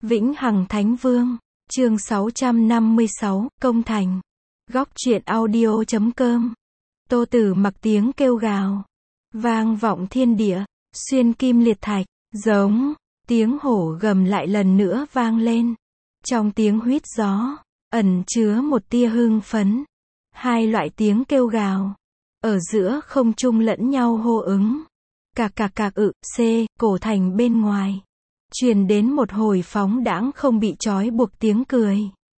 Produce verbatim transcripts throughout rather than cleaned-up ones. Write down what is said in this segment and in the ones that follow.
Vĩnh Hằng Thánh Vương, chương sáu trăm năm mươi sáu, Công Thành. Góc truyện audio chấm com. Tô Tử Mặc tiếng kêu gào, vang vọng thiên địa, xuyên kim liệt thạch, giống, tiếng hổ gầm lại lần nữa vang lên. Trong tiếng huýt gió, ẩn chứa một tia hưng phấn. Hai loại tiếng kêu gào, ở giữa không trung lẫn nhau hô ứng. Cạc cạc cạc ự, c, cổ thành bên ngoài. Truyền đến một hồi phóng đãng không bị trói buộc tiếng cười.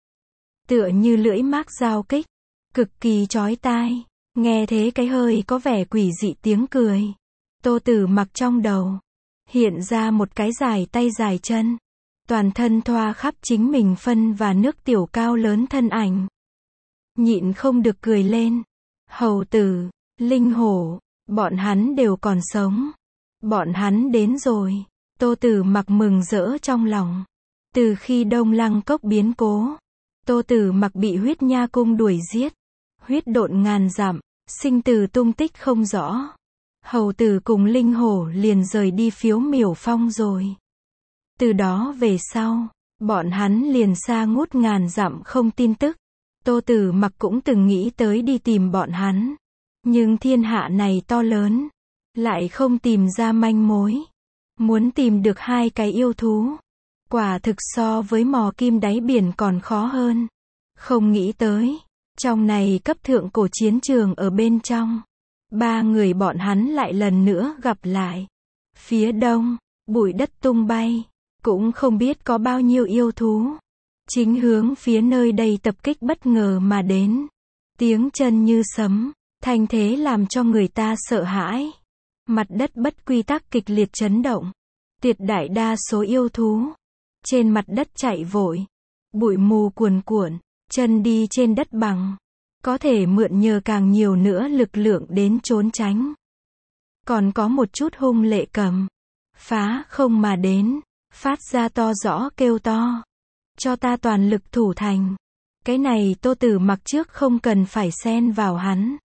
Tựa như lưỡi mác giao kích, cực kỳ chói tai. Nghe thế cái hơi có vẻ quỷ dị tiếng cười. Tô Tử Mặc trong đầu hiện ra một cái dài tay dài chân, toàn thân thoa khắp chính mình phân và nước tiểu cao lớn thân ảnh. Nhịn không được cười lên. Hầu tử, linh hổ, bọn hắn đều còn sống. Bọn hắn đến rồi. Tô Tử Mặc mừng rỡ trong lòng. Từ khi Đông Lăng Cốc biến cố, Tô Tử Mặc bị huyết nha cung đuổi giết, huyết độn ngàn dặm, sinh tử tung tích không rõ. Hầu tử cùng linh hổ liền rời đi Phiếu Miểu Phong rồi. Từ đó về sau, bọn hắn liền xa ngút ngàn dặm không tin tức. Tô Tử Mặc cũng từng nghĩ tới đi tìm bọn hắn, nhưng thiên hạ này to lớn, lại không tìm ra manh mối. Muốn tìm được hai cái yêu thú, quả thực so với mò kim đáy biển còn khó hơn. Không nghĩ tới, trong này cấp thượng cổ chiến trường ở bên trong, ba người bọn hắn lại lần nữa gặp lại. Phía đông, bụi đất tung bay, cũng không biết có bao nhiêu yêu thú, chính hướng phía nơi đây tập kích bất ngờ mà đến. Tiếng chân như sấm, thanh thế làm cho người ta sợ hãi. Mặt đất bất quy tắc kịch liệt chấn động. Tuyệt đại đa số yêu thú trên mặt đất chạy vội, bụi mù cuồn cuộn, chân đi trên đất bằng, có thể mượn nhờ càng nhiều nữa lực lượng đến trốn tránh. Còn có một chút hung lệ cầm phá không mà đến, phát ra to rõ kêu to, cho ta toàn lực thủ thành. Cái này Tô Tử Mặc trước không cần phải xen vào hắn.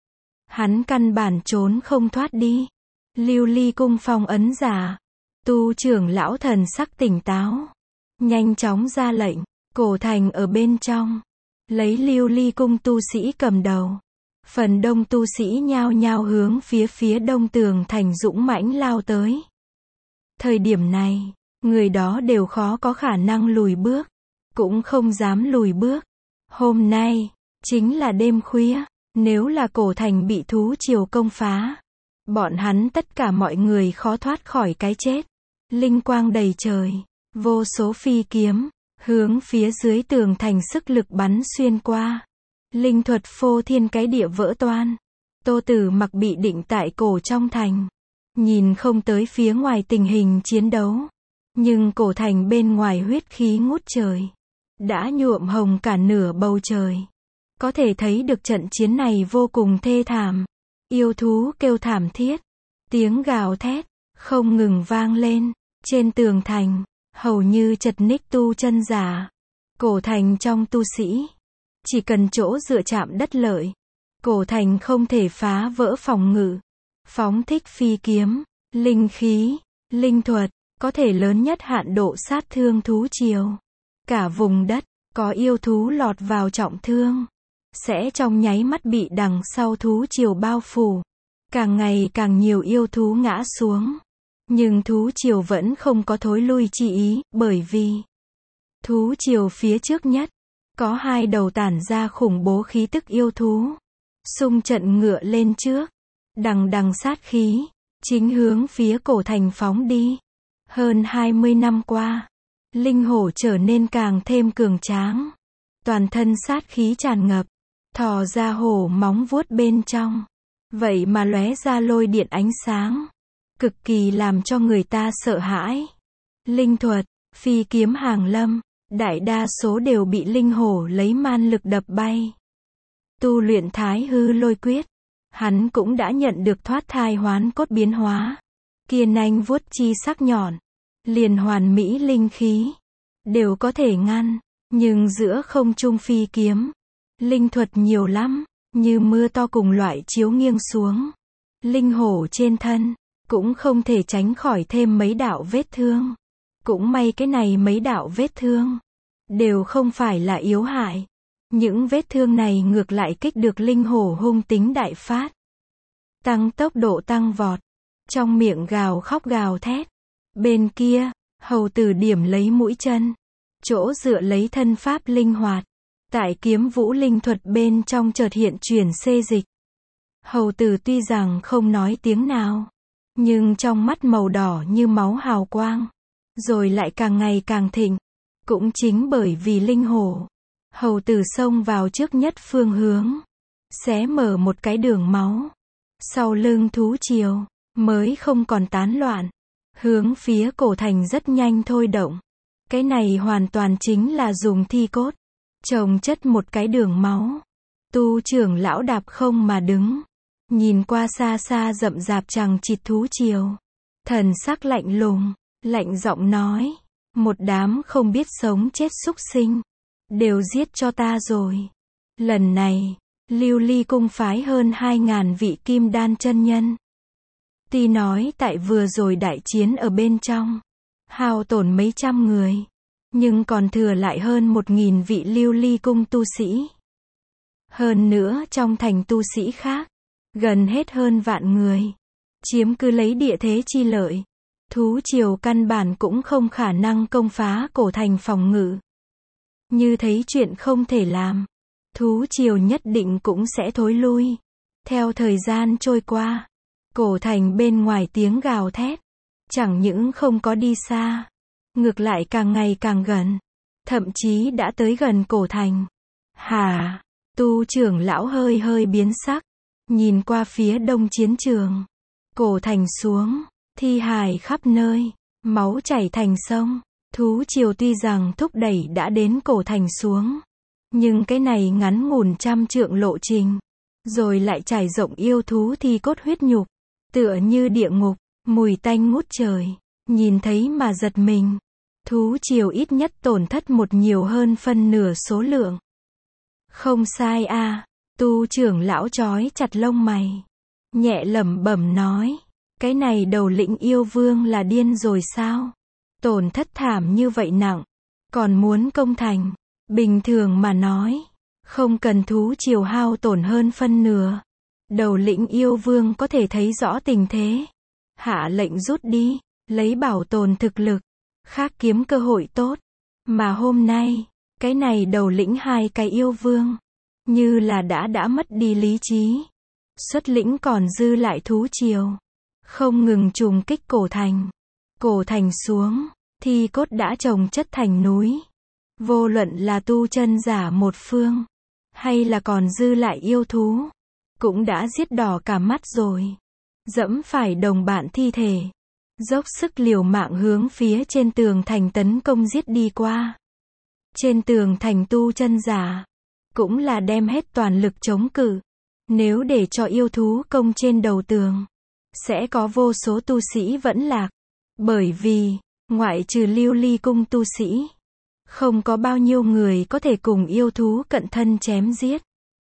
Hắn căn bản trốn không thoát đi. Lưu Ly cung phong ấn giả, tu trưởng lão thần sắc tỉnh táo, nhanh chóng ra lệnh. Cổ thành ở bên trong, lấy Lưu Ly cung tu sĩ cầm đầu, phần đông tu sĩ nhao nhao hướng phía phía đông tường thành dũng mãnh lao tới. Thời điểm này, người đó đều khó có khả năng lùi bước, cũng không dám lùi bước. Hôm nay chính là đêm khuya, nếu là cổ thành bị thú triều công phá, bọn hắn tất cả mọi người khó thoát khỏi cái chết. Linh quang đầy trời, vô số phi kiếm hướng phía dưới tường thành sức lực bắn xuyên qua. Linh thuật phô thiên cái địa vỡ toang. Tô Tử Mặc bị định tại cổ trong thành, nhìn không tới phía ngoài tình hình chiến đấu, nhưng cổ thành bên ngoài huyết khí ngút trời, đã nhuộm hồng cả nửa bầu trời. Có thể thấy được trận chiến này vô cùng thê thảm. Yêu thú kêu thảm thiết, tiếng gào thét không ngừng vang lên. Trên tường thành, hầu như chật ních tu chân giả. Cổ thành trong tu sĩ, chỉ cần chỗ dựa chạm đất lợi, cổ thành không thể phá vỡ phòng ngự. Phóng thích phi kiếm, linh khí, linh thuật, có thể lớn nhất hạn độ sát thương thú triều. Cả vùng đất, có yêu thú lọt vào trọng thương, sẽ trong nháy mắt bị đằng sau thú triều bao phủ. Càng ngày càng nhiều yêu thú ngã xuống. Nhưng thú triều vẫn không có thối lui chi ý, bởi vì thú triều phía trước nhất, có hai đầu tản ra khủng bố khí tức yêu thú. Xung trận ngựa lên trước, đằng đằng sát khí, chính hướng phía cổ thành phóng đi. Hơn hai mươi năm qua, linh hổ trở nên càng thêm cường tráng. Toàn thân sát khí tràn ngập, thò ra hổ móng vuốt bên trong. Vậy mà lóe ra lôi điện ánh sáng, cực kỳ làm cho người ta sợ hãi. Linh thuật, phi kiếm hàng lâm, đại đa số đều bị linh hổ lấy man lực đập bay. Tu luyện Thái Hư Lôi Quyết, hắn cũng đã nhận được thoát thai hoán cốt biến hóa. Kia nanh vuốt chi sắc nhọn, liền hoàn mỹ linh khí, đều có thể ngăn. Nhưng giữa không trung phi kiếm, linh thuật nhiều lắm, như mưa to cùng loại chiếu nghiêng xuống. Linh hổ trên thân cũng không thể tránh khỏi thêm mấy đạo vết thương. Cũng may cái này mấy đạo vết thương đều không phải là yếu hại. Những vết thương này ngược lại kích được linh hổ hung tính đại phát. Tăng tốc độ tăng vọt. Trong miệng gào khóc gào thét. Bên kia, hầu tử điểm lấy mũi chân. Chỗ dựa lấy thân pháp linh hoạt. Tại kiếm vũ linh thuật bên trong chợt hiện chuyển xê dịch. Hầu tử tuy rằng không nói tiếng nào. Nhưng trong mắt màu đỏ như máu hào quang. Rồi lại càng ngày càng thịnh. Cũng chính bởi vì linh hổ. Hầu tử xông vào trước nhất phương hướng. Xé mở một cái đường máu. Sau lưng thú triều. Mới không còn tán loạn. Hướng phía cổ thành rất nhanh thôi động. Cái này hoàn toàn chính là dùng thi cốt. Chồng chất một cái đường máu. Tu trưởng lão đạp không mà đứng. Nhìn qua xa xa rậm rạp chằng chịt thú triều. Thần sắc lạnh lùng. Lạnh giọng nói. Một đám không biết sống chết súc sinh. Đều giết cho ta rồi. Lần này, Lưu Ly cung phái hơn hai ngàn vị kim đan chân nhân. Tuy nói tại vừa rồi đại chiến ở bên trong. Hao tổn mấy trăm người. Nhưng còn thừa lại hơn một nghìn vị Lưu Ly cung tu sĩ. Hơn nữa trong thành tu sĩ khác. Gần hết hơn vạn người. Chiếm cứ lấy địa thế chi lợi. Thú triều căn bản cũng không khả năng công phá cổ thành phòng ngự. Như thấy chuyện không thể làm. Thú triều nhất định cũng sẽ thối lui. Theo thời gian trôi qua. Cổ thành bên ngoài tiếng gào thét. Chẳng những không có đi xa. Ngược lại càng ngày càng gần. Thậm chí đã tới gần cổ thành. Hả? Tu trưởng lão hơi hơi biến sắc. Nhìn qua phía đông chiến trường. Cổ thành xuống. Thi hài khắp nơi. Máu chảy thành sông. Thú triều tuy rằng thúc đẩy đã đến cổ thành xuống. Nhưng cái này ngắn ngủn trăm trượng lộ trình. Rồi lại trải rộng yêu thú thi cốt huyết nhục. Tựa như địa ngục. Mùi tanh ngút trời. Nhìn thấy mà giật mình. Thú triều ít nhất tổn thất một nhiều hơn phân nửa số lượng. Không sai a. Tu trưởng lão chói chặt lông mày. Nhẹ lẩm bẩm nói. Cái này đầu lĩnh yêu vương là điên rồi sao? Tổn thất thảm như vậy nặng. Còn muốn công thành. Bình thường mà nói. Không cần thú triều hao tổn hơn phân nửa. Đầu lĩnh yêu vương có thể thấy rõ tình thế. Hạ lệnh rút đi. Lấy bảo tồn thực lực. Khác kiếm cơ hội tốt. Mà hôm nay. Cái này đầu lĩnh hai cái yêu vương. Như là đã đã mất đi lý trí. Xuất lĩnh còn dư lại thú triều. Không ngừng trùng kích cổ thành. Cổ thành xuống. Thi cốt đã chồng chất thành núi. Vô luận là tu chân giả một phương. Hay là còn dư lại yêu thú. Cũng đã giết đỏ cả mắt rồi. Dẫm phải đồng bạn thi thể. Dốc sức liều mạng hướng phía trên tường thành tấn công giết đi qua. Trên tường thành tu chân giả. Cũng là đem hết toàn lực chống cự. Nếu để cho yêu thú công trên đầu tường. Sẽ có vô số tu sĩ vẫn lạc. Bởi vì, ngoại trừ Lưu Ly cung tu sĩ. Không có bao nhiêu người có thể cùng yêu thú cận thân chém giết.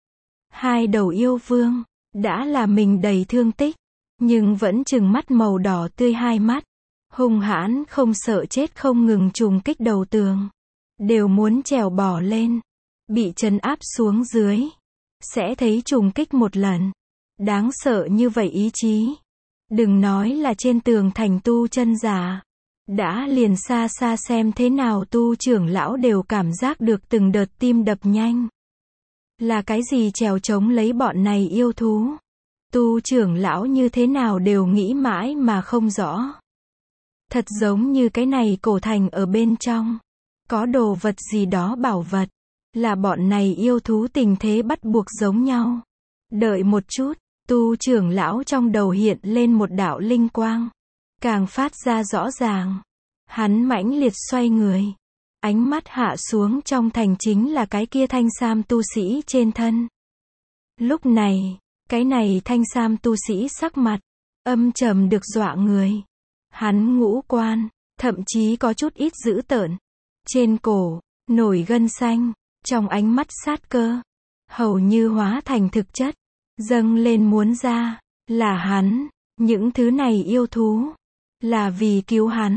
Hai đầu yêu vương. Đã là mình đầy thương tích. Nhưng vẫn trừng mắt màu đỏ tươi hai mắt. Hung hãn không sợ chết không ngừng trùng kích đầu tường. Đều muốn trèo bỏ lên. Bị trấn áp xuống dưới. Sẽ thấy trùng kích một lần. Đáng sợ như vậy ý chí. Đừng nói là trên tường thành tu chân giả. Đã liền xa xa xem thế nào tu trưởng lão đều cảm giác được từng đợt tim đập nhanh. Là cái gì trèo chống lấy bọn này yêu thú. Tu trưởng lão như thế nào đều nghĩ mãi mà không rõ. Thật giống như cái này cổ thành ở bên trong. Có đồ vật gì đó bảo vật. Là bọn này yêu thú tình thế bắt buộc giống nhau. Đợi một chút, tu trưởng lão trong đầu hiện lên một đạo linh quang. Càng phát ra rõ ràng. Hắn mãnh liệt xoay người. Ánh mắt hạ xuống trong thành chính là cái kia thanh sam tu sĩ trên thân. Lúc này, cái này thanh sam tu sĩ sắc mặt. Âm trầm được dọa người. Hắn ngũ quan, thậm chí có chút ít dữ tợn. Trên cổ, nổi gân xanh. Trong ánh mắt sát cơ. Hầu như hóa thành thực chất. Dâng lên muốn ra. Là hắn. Những thứ này yêu thú. Là vì cứu hắn.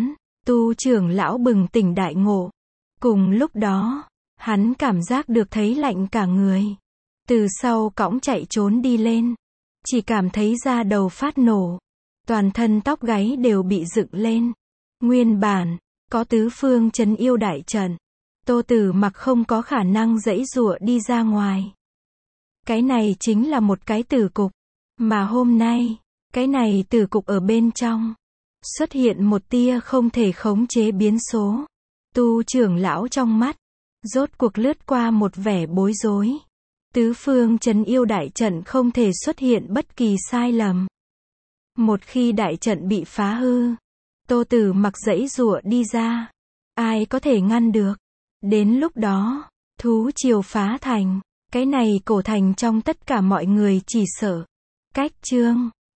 Tu trưởng lão bừng tỉnh đại ngộ. Cùng lúc đó, hắn cảm giác được thấy lạnh cả người. Từ sau cõng chạy trốn đi lên. Chỉ cảm thấy da đầu phát nổ. Toàn thân tóc gáy đều bị dựng lên. Nguyên bản, có tứ phương trấn yêu đại trận. Tô Tử Mặc không có khả năng giãy giụa đi ra ngoài. Cái này chính là một cái tử cục. Mà hôm nay, cái này tử cục ở bên trong. Xuất hiện một tia không thể khống chế biến số. Tu trưởng lão trong mắt. Rốt cuộc lướt qua một vẻ bối rối. Tứ phương trấn yêu đại trận không thể xuất hiện bất kỳ sai lầm. Một khi đại trận bị phá hư, Tô Tử Mặc giãy giụa đi ra. Ai có thể ngăn được? Đến lúc đó, thú triều phá thành. Cái này cổ thành trong tất cả mọi người chỉ sợ. Cách chương